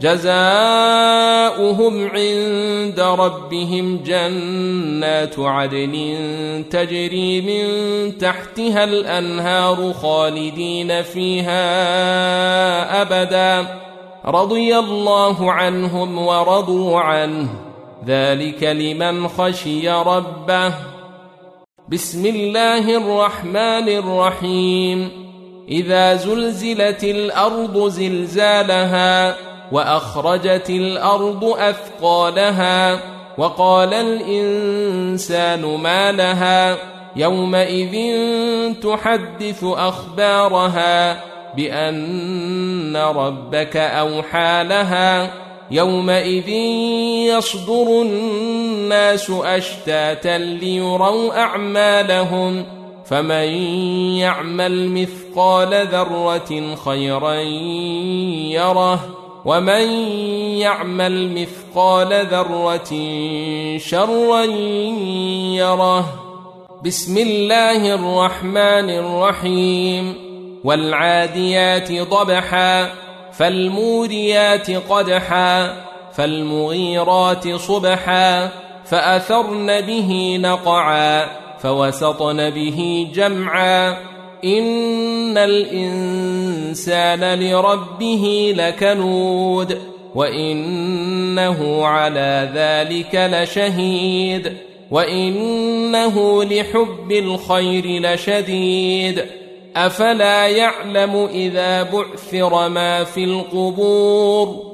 جزاؤهم عند ربهم جنات عدن تجري من تحتها الأنهار خالدين فيها أبدا رضي الله عنهم ورضوا عنه ذلك لمن خشي ربه. بسم الله الرحمن الرحيم. إذا زلزلت الأرض زلزالها وأخرجت الأرض أثقالها وقال الإنسان ما لها يومئذ تحدث أخبارها بأن ربك أوحى لها يومئذ يصدر الناس أشتاتا ليروا أعمالهم فمن يعمل مثقال ذرة خيرا يره ومن يعمل مثقال ذرة شرا يره. بسم الله الرحمن الرحيم. والعاديات ضبحا فالموريات قدحا فالمغيرات صبحا فأثرن به نقعا فوسطن به جمعا إن الإنسان لربه لكنود وإنه على ذلك لشهيد وإنه لحب الخير لشديد أفلا يعلم إذا بعثر ما في القبور